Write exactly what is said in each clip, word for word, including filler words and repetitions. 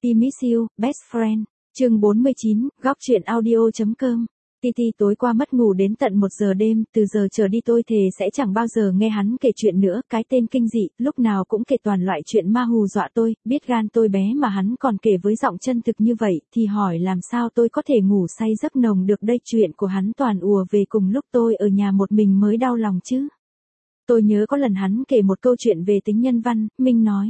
Happy Miss You, Best Friend. Chương bốn mươi chín, góc truyện audio.com. Titi tối qua mất ngủ đến tận một giờ đêm, từ giờ trở đi tôi thề sẽ chẳng bao giờ nghe hắn kể chuyện nữa, cái tên kinh dị, lúc nào cũng kể toàn loại chuyện ma hù dọa tôi, biết gan tôi bé mà hắn còn kể với giọng chân thực như vậy, thì hỏi làm sao tôi có thể ngủ say giấc nồng được đây, chuyện của hắn toàn ùa về cùng lúc tôi ở nhà một mình mới đau lòng chứ. Tôi nhớ có lần hắn kể một câu chuyện về tính nhân văn, Minh nói.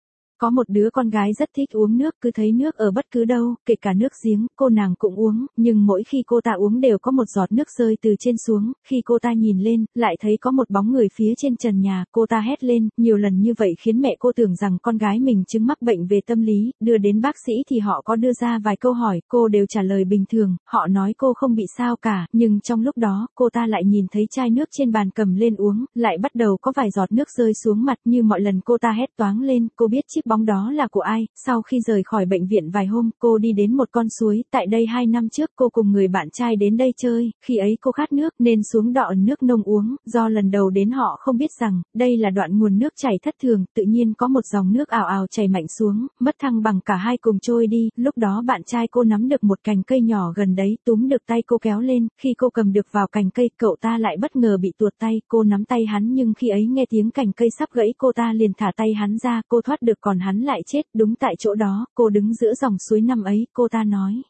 Có một đứa con gái rất thích uống nước, cứ thấy nước ở bất cứ đâu, kể cả nước giếng, cô nàng cũng uống, nhưng mỗi khi cô ta uống đều có một giọt nước rơi từ trên xuống, khi cô ta nhìn lên, lại thấy có một bóng người phía trên trần nhà, cô ta hét lên, nhiều lần như vậy khiến mẹ cô tưởng rằng con gái mình chứng mắc bệnh về tâm lý, đưa đến bác sĩ thì họ có đưa ra vài câu hỏi, cô đều trả lời bình thường, họ nói cô không bị sao cả, nhưng trong lúc đó, cô ta lại nhìn thấy chai nước trên bàn cầm lên uống, lại bắt đầu có vài giọt nước rơi xuống mặt, như mọi lần cô ta hét toáng lên, cô biết chiếc bóng đó là của ai. Sau khi rời khỏi bệnh viện vài hôm, cô đi đến một con suối, tại đây hai năm trước cô cùng người bạn trai đến đây chơi, khi ấy cô khát nước nên xuống đọ nước nông uống, do lần đầu đến họ không biết rằng, đây là đoạn nguồn nước chảy thất thường, tự nhiên có một dòng nước ào ào chảy mạnh xuống, mất thăng bằng, cả hai cùng trôi đi, lúc đó bạn trai cô nắm được một cành cây nhỏ gần đấy, túm được tay cô kéo lên, khi cô cầm được vào cành cây, cậu ta lại bất ngờ bị tuột tay, cô nắm tay hắn nhưng khi ấy nghe tiếng cành cây sắp gãy, cô ta liền thả tay hắn ra, cô thoát được còn hắn lại chết, đúng tại chỗ đó, cô đứng giữa dòng suối năm ấy, cô ta nói.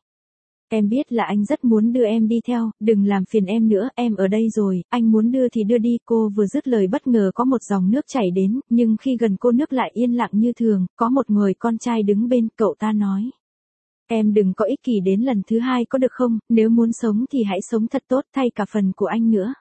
Em biết là anh rất muốn đưa em đi theo, đừng làm phiền em nữa, em ở đây rồi, anh muốn đưa thì đưa đi, cô vừa dứt lời bất ngờ có một dòng nước chảy đến, nhưng khi gần cô nước lại yên lặng như thường, có một người con trai đứng bên, cậu ta nói. Em đừng có ích kỷ đến lần thứ hai có được không, nếu muốn sống thì hãy sống thật tốt, thay cả phần của anh nữa.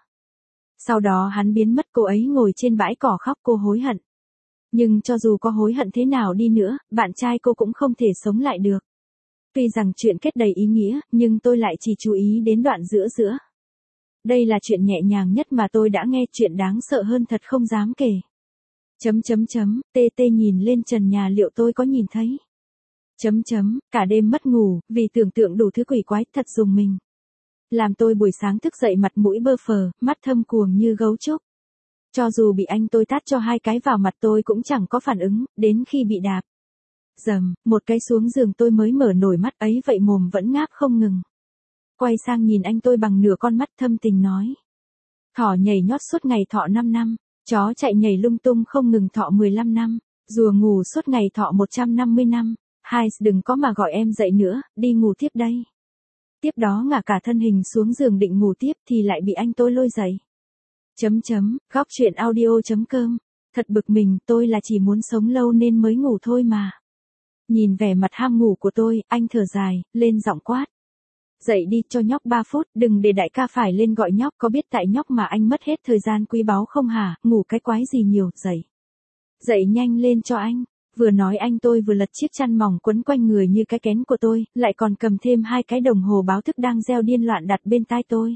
Sau đó hắn biến mất, cô ấy ngồi trên bãi cỏ khóc, cô hối hận. Nhưng cho dù có hối hận thế nào đi nữa, bạn trai cô cũng không thể sống lại được. Tuy rằng chuyện kết đầy ý nghĩa, nhưng tôi lại chỉ chú ý đến đoạn giữa giữa. Đây là chuyện nhẹ nhàng nhất mà tôi đã nghe, chuyện đáng sợ hơn thật không dám kể. Chấm chấm chấm, tê tê nhìn lên trần nhà liệu tôi có nhìn thấy. Chấm chấm, cả đêm mất ngủ, vì tưởng tượng đủ thứ quỷ quái, thật rùng mình. Làm tôi buổi sáng thức dậy mặt mũi bơ phờ, mắt thâm quầng như gấu trúc. Cho dù bị anh tôi tát cho hai cái vào mặt tôi cũng chẳng có phản ứng, đến khi bị đạp. Dầm, một cái xuống giường tôi mới mở nổi mắt ấy vậy mồm vẫn ngáp không ngừng. Quay sang nhìn anh tôi bằng nửa con mắt thâm tình nói. Thỏ nhảy nhót suốt ngày thọ năm năm, chó chạy nhảy lung tung không ngừng thọ mười lăm năm, rùa ngủ suốt ngày thọ một trăm năm mươi năm. Hai, đừng có mà gọi em dậy nữa, đi ngủ tiếp đây. Tiếp đó ngả cả thân hình xuống giường định ngủ tiếp thì lại bị anh tôi lôi dậy. Chấm chấm, góc truyện audio.com. Thật bực mình, tôi là chỉ muốn sống lâu nên mới ngủ thôi mà. Nhìn vẻ mặt ham ngủ của tôi, anh thở dài, lên giọng quát. Dậy đi, cho nhóc ba phút, đừng để đại ca phải lên gọi nhóc, có biết tại nhóc mà anh mất hết thời gian quý báu không hả, ngủ cái quái gì nhiều, dậy. Dậy nhanh lên cho anh. Vừa nói anh tôi vừa lật chiếc chăn mỏng quấn quanh người như cái kén của tôi, lại còn cầm thêm hai cái đồng hồ báo thức đang reo điên loạn đặt bên tai tôi.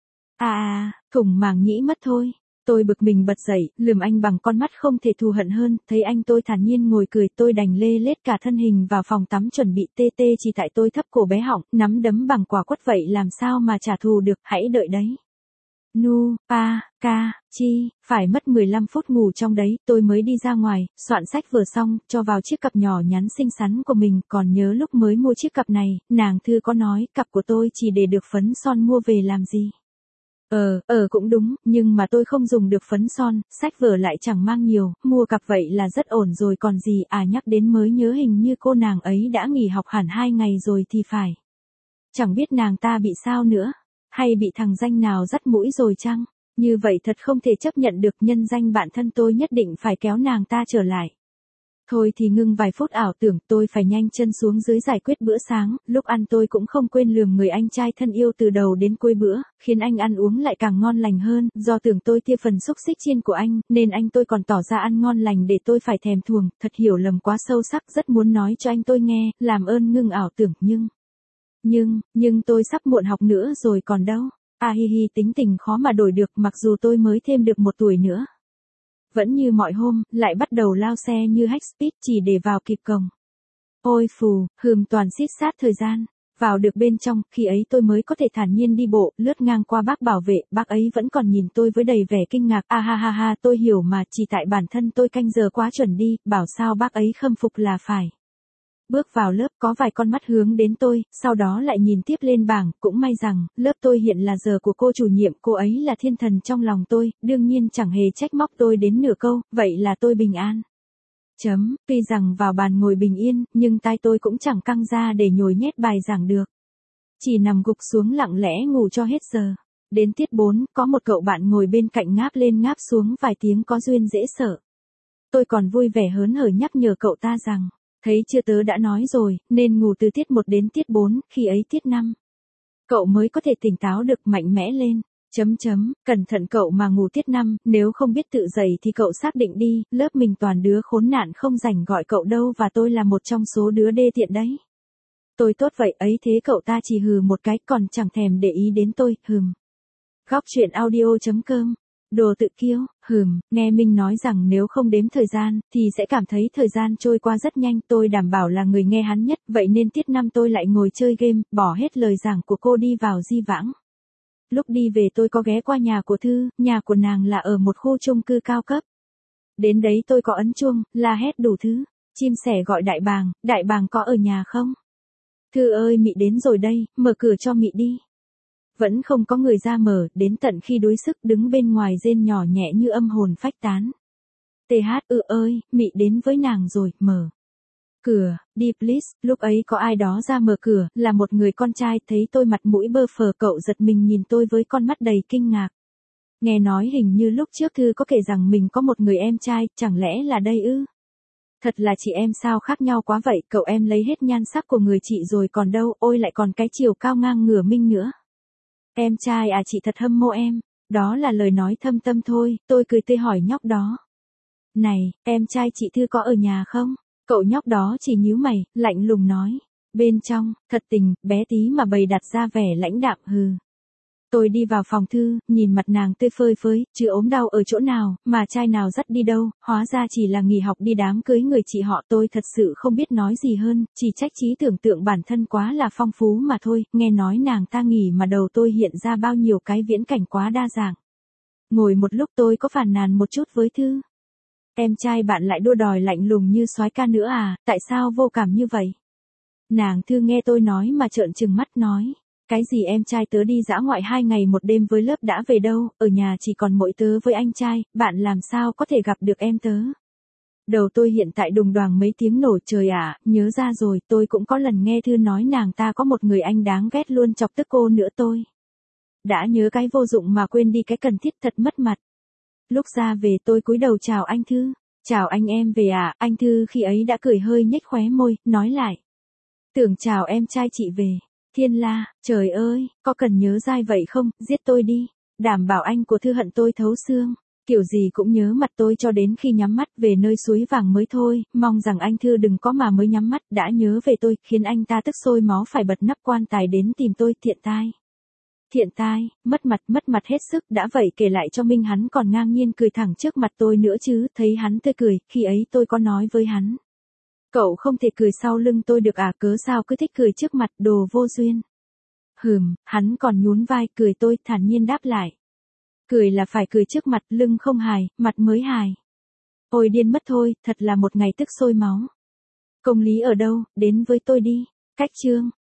À à, thủng màng nhĩ mất thôi. Tôi bực mình bật dậy, lườm anh bằng con mắt không thể thù hận hơn, thấy anh tôi thản nhiên ngồi cười, tôi đành lê lết cả thân hình vào phòng tắm chuẩn bị tê tê chỉ tại tôi thấp cổ bé họng, nắm đấm bằng quả quất vậy làm sao mà trả thù được, hãy đợi đấy. Nu, pa, ca, chi, phải mất mười lăm phút ngủ trong đấy, tôi mới đi ra ngoài, soạn sách vừa xong, cho vào chiếc cặp nhỏ nhắn xinh xắn của mình, còn nhớ lúc mới mua chiếc cặp này, nàng Thư có nói, cặp của tôi chỉ để được phấn son mua về làm gì. Ờ, ờ cũng đúng, nhưng mà tôi không dùng được phấn son, sách vở lại chẳng mang nhiều, mua cặp vậy là rất ổn rồi còn gì, à nhắc đến mới nhớ hình như cô nàng ấy đã nghỉ học hẳn hai ngày rồi thì phải. Chẳng biết nàng ta bị sao nữa, hay bị thằng danh nào dắt mũi rồi chăng, như vậy thật không thể chấp nhận được, nhân danh bạn thân tôi nhất định phải kéo nàng ta trở lại. Thôi thì ngưng vài phút ảo tưởng, tôi phải nhanh chân xuống dưới giải quyết bữa sáng, lúc ăn tôi cũng không quên lườm người anh trai thân yêu từ đầu đến cuối bữa, khiến anh ăn uống lại càng ngon lành hơn, do tưởng tôi tia phần xúc xích chiên của anh, nên anh tôi còn tỏ ra ăn ngon lành để tôi phải thèm thuồng, thật hiểu lầm quá sâu sắc, rất muốn nói cho anh tôi nghe, làm ơn ngưng ảo tưởng, nhưng, nhưng, nhưng tôi sắp muộn học nữa rồi còn đâu, à hi hi tính tình khó mà đổi được mặc dù tôi mới thêm được một tuổi nữa. Vẫn như mọi hôm, lại bắt đầu lao xe như hack speed chỉ để vào kịp cổng. Ôi phù, hừm toàn xít sát thời gian. Vào được bên trong, khi ấy tôi mới có thể thản nhiên đi bộ, lướt ngang qua bác bảo vệ, bác ấy vẫn còn nhìn tôi với đầy vẻ kinh ngạc. À ha ha ha, tôi hiểu mà, chỉ tại bản thân tôi canh giờ quá chuẩn đi, bảo sao bác ấy khâm phục là phải. Bước vào lớp có vài con mắt hướng đến tôi, sau đó lại nhìn tiếp lên bảng, cũng may rằng, lớp tôi hiện là giờ của cô chủ nhiệm, cô ấy là thiên thần trong lòng tôi, đương nhiên chẳng hề trách móc tôi đến nửa câu, vậy là tôi bình an. Chấm, tuy rằng vào bàn ngồi bình yên, nhưng tai tôi cũng chẳng căng ra để nhồi nhét bài giảng được. Chỉ nằm gục xuống lặng lẽ ngủ cho hết giờ. Đến tiết bốn, có một cậu bạn ngồi bên cạnh ngáp lên ngáp xuống vài tiếng có duyên dễ sợ. Tôi còn vui vẻ hớn hở nhắc nhở cậu ta rằng, thấy chưa tớ đã nói rồi, nên ngủ từ tiết một đến tiết bốn, khi ấy tiết năm. Cậu mới có thể tỉnh táo được mạnh mẽ lên. Chấm chấm, cẩn thận cậu mà ngủ tiết năm, nếu không biết tự dậy thì cậu xác định đi, lớp mình toàn đứa khốn nạn không rảnh gọi cậu đâu và tôi là một trong số đứa đê tiện đấy. Tôi tốt vậy ấy thế cậu ta chỉ hừ một cái còn chẳng thèm để ý đến tôi, hừm. Góc truyện audio chấm com. Đồ tự kiêu, hừm, nghe Minh nói rằng nếu không đếm thời gian, thì sẽ cảm thấy thời gian trôi qua rất nhanh, tôi đảm bảo là người nghe hắn nhất, vậy nên tiết năm tôi lại ngồi chơi game, bỏ hết lời giảng của cô đi vào di vãng. Lúc đi về tôi có ghé qua nhà của Thư, nhà của nàng là ở một khu chung cư cao cấp. Đến đấy tôi có ấn chuông, la hét đủ thứ, chim sẻ gọi đại bàng, đại bàng có ở nhà không? Thư ơi Mị đến rồi đây, mở cửa cho Mị đi. Vẫn không có người ra mở, đến tận khi đuối sức đứng bên ngoài rên nhỏ nhẹ như âm hồn phách tán. tê hát ư ơi, Mị đến với nàng rồi, mở cửa, đi please, lúc ấy có ai đó ra mở cửa, là một người con trai, thấy tôi mặt mũi bơ phờ cậu giật mình nhìn tôi với con mắt đầy kinh ngạc. Nghe nói hình như lúc trước Thư có kể rằng mình có một người em trai, chẳng lẽ là đây ư? Thật là chị em sao khác nhau quá vậy, cậu em lấy hết nhan sắc của người chị rồi còn đâu, ôi lại còn cái chiều cao ngang ngửa Minh nữa. Em trai à chị thật hâm mộ em, đó là lời nói thâm tâm thôi, tôi cười tươi hỏi nhóc đó. Này, em trai chị Thư có ở nhà không? Cậu nhóc đó chỉ nhíu mày, lạnh lùng nói. Bên trong, thật tình, bé tí mà bày đặt ra vẻ lãnh đạm hừ. Tôi đi vào phòng Thư, nhìn mặt nàng tươi phơi phới, chứ ốm đau ở chỗ nào, mà trai nào dắt đi đâu, hóa ra chỉ là nghỉ học đi đám cưới người chị họ. Tôi thật sự không biết nói gì hơn, chỉ trách trí tưởng tượng bản thân quá là phong phú mà thôi, nghe nói nàng ta nghỉ mà đầu tôi hiện ra bao nhiêu cái viễn cảnh quá đa dạng. Ngồi một lúc tôi có phàn nàn một chút với Thư. Em trai bạn lại đua đòi lạnh lùng như soái ca nữa à, tại sao vô cảm như vậy? Nàng Thư nghe tôi nói mà trợn trừng mắt nói. Cái gì em trai tớ đi dã ngoại hai ngày một đêm với lớp đã về đâu, ở nhà chỉ còn mỗi tớ với anh trai, bạn làm sao có thể gặp được em tớ? Đầu tôi hiện tại đùng đoàng mấy tiếng nổ trời ạ, nhớ ra rồi, tôi cũng có lần nghe Thư nói nàng ta có một người anh đáng ghét luôn chọc tức cô nữa tôi. Đã nhớ cái vô dụng mà quên đi cái cần thiết thật mất mặt. Lúc ra về tôi cúi đầu chào anh Thư, chào anh em về à, anh Thư khi ấy đã cười hơi nhếch khóe môi, nói lại. Tưởng chào em trai chị về. Thiên la, trời ơi, có cần nhớ dai vậy không, giết tôi đi, đảm bảo anh của Thư hận tôi thấu xương, kiểu gì cũng nhớ mặt tôi cho đến khi nhắm mắt về nơi suối vàng mới thôi, mong rằng anh Thư đừng có mà mới nhắm mắt đã nhớ về tôi, khiến anh ta tức sôi máu phải bật nắp quan tài đến tìm tôi, thiện tai. Thiện tai, mất mặt mất mặt hết sức, đã vậy kể lại cho Minh hắn còn ngang nhiên cười thẳng trước mặt tôi nữa chứ, thấy hắn tươi cười, khi ấy tôi có nói với hắn. Cậu không thể cười sau lưng tôi được à, cớ sao cứ thích cười trước mặt, đồ vô duyên. Hừm, hắn còn nhún vai cười, tôi thản nhiên đáp lại. Cười là phải cười trước mặt, lưng không hài, mặt mới hài. Ôi điên mất thôi, thật là một ngày tức sôi máu. Công lý ở đâu, đến với tôi đi. Cách chương.